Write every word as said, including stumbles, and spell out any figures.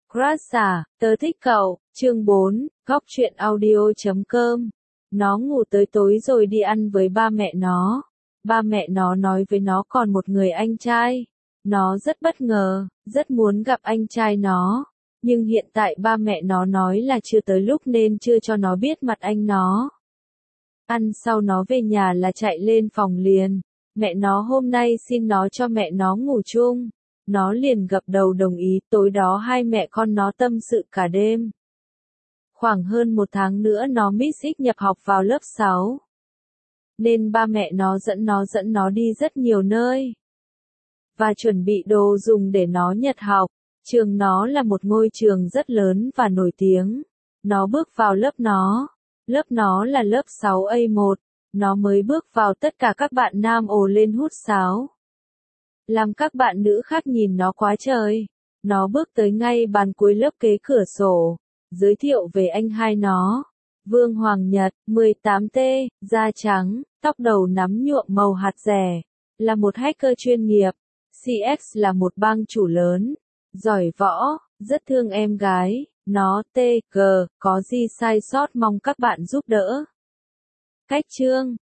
Crush à, tớ thích cậu, chương bốn, góc truyện audio chấm com. Nó ngủ tới tối rồi đi ăn với ba mẹ nó. Ba mẹ nó nói với nó còn một người anh trai. Nó rất bất ngờ, rất muốn gặp anh trai nó. Nhưng hiện tại ba mẹ nó nói là chưa tới lúc nên chưa cho nó biết mặt anh nó. Ăn sau nó về nhà là chạy lên phòng liền. Mẹ nó hôm nay xin nó cho mẹ nó ngủ chung. Nó liền gật đầu đồng ý, tối đó hai mẹ con nó tâm sự cả đêm. Khoảng hơn một tháng nữa nó Miss X nhập học vào lớp sáu. Nên ba mẹ nó dẫn nó dẫn nó đi rất nhiều nơi. Và chuẩn bị đồ dùng để nó nhập học. Trường nó là một ngôi trường rất lớn và nổi tiếng. Nó bước vào lớp nó. Lớp nó là lớp sáu A một. Nó mới bước vào tất cả các bạn nam ồ lên hút sáo. Làm các bạn nữ khác nhìn nó quá trời. Nó bước tới ngay bàn cuối lớp kế cửa sổ. Giới thiệu về anh hai nó. Vương Hoàng Nhật, mười tám T, da trắng, tóc đầu nắm nhuộm màu hạt rẻ. Là một hacker chuyên nghiệp. xê ích là một bang chủ lớn. Giỏi võ, rất thương em gái. Nó, T, G, có gì sai sót mong các bạn giúp đỡ. Cách chương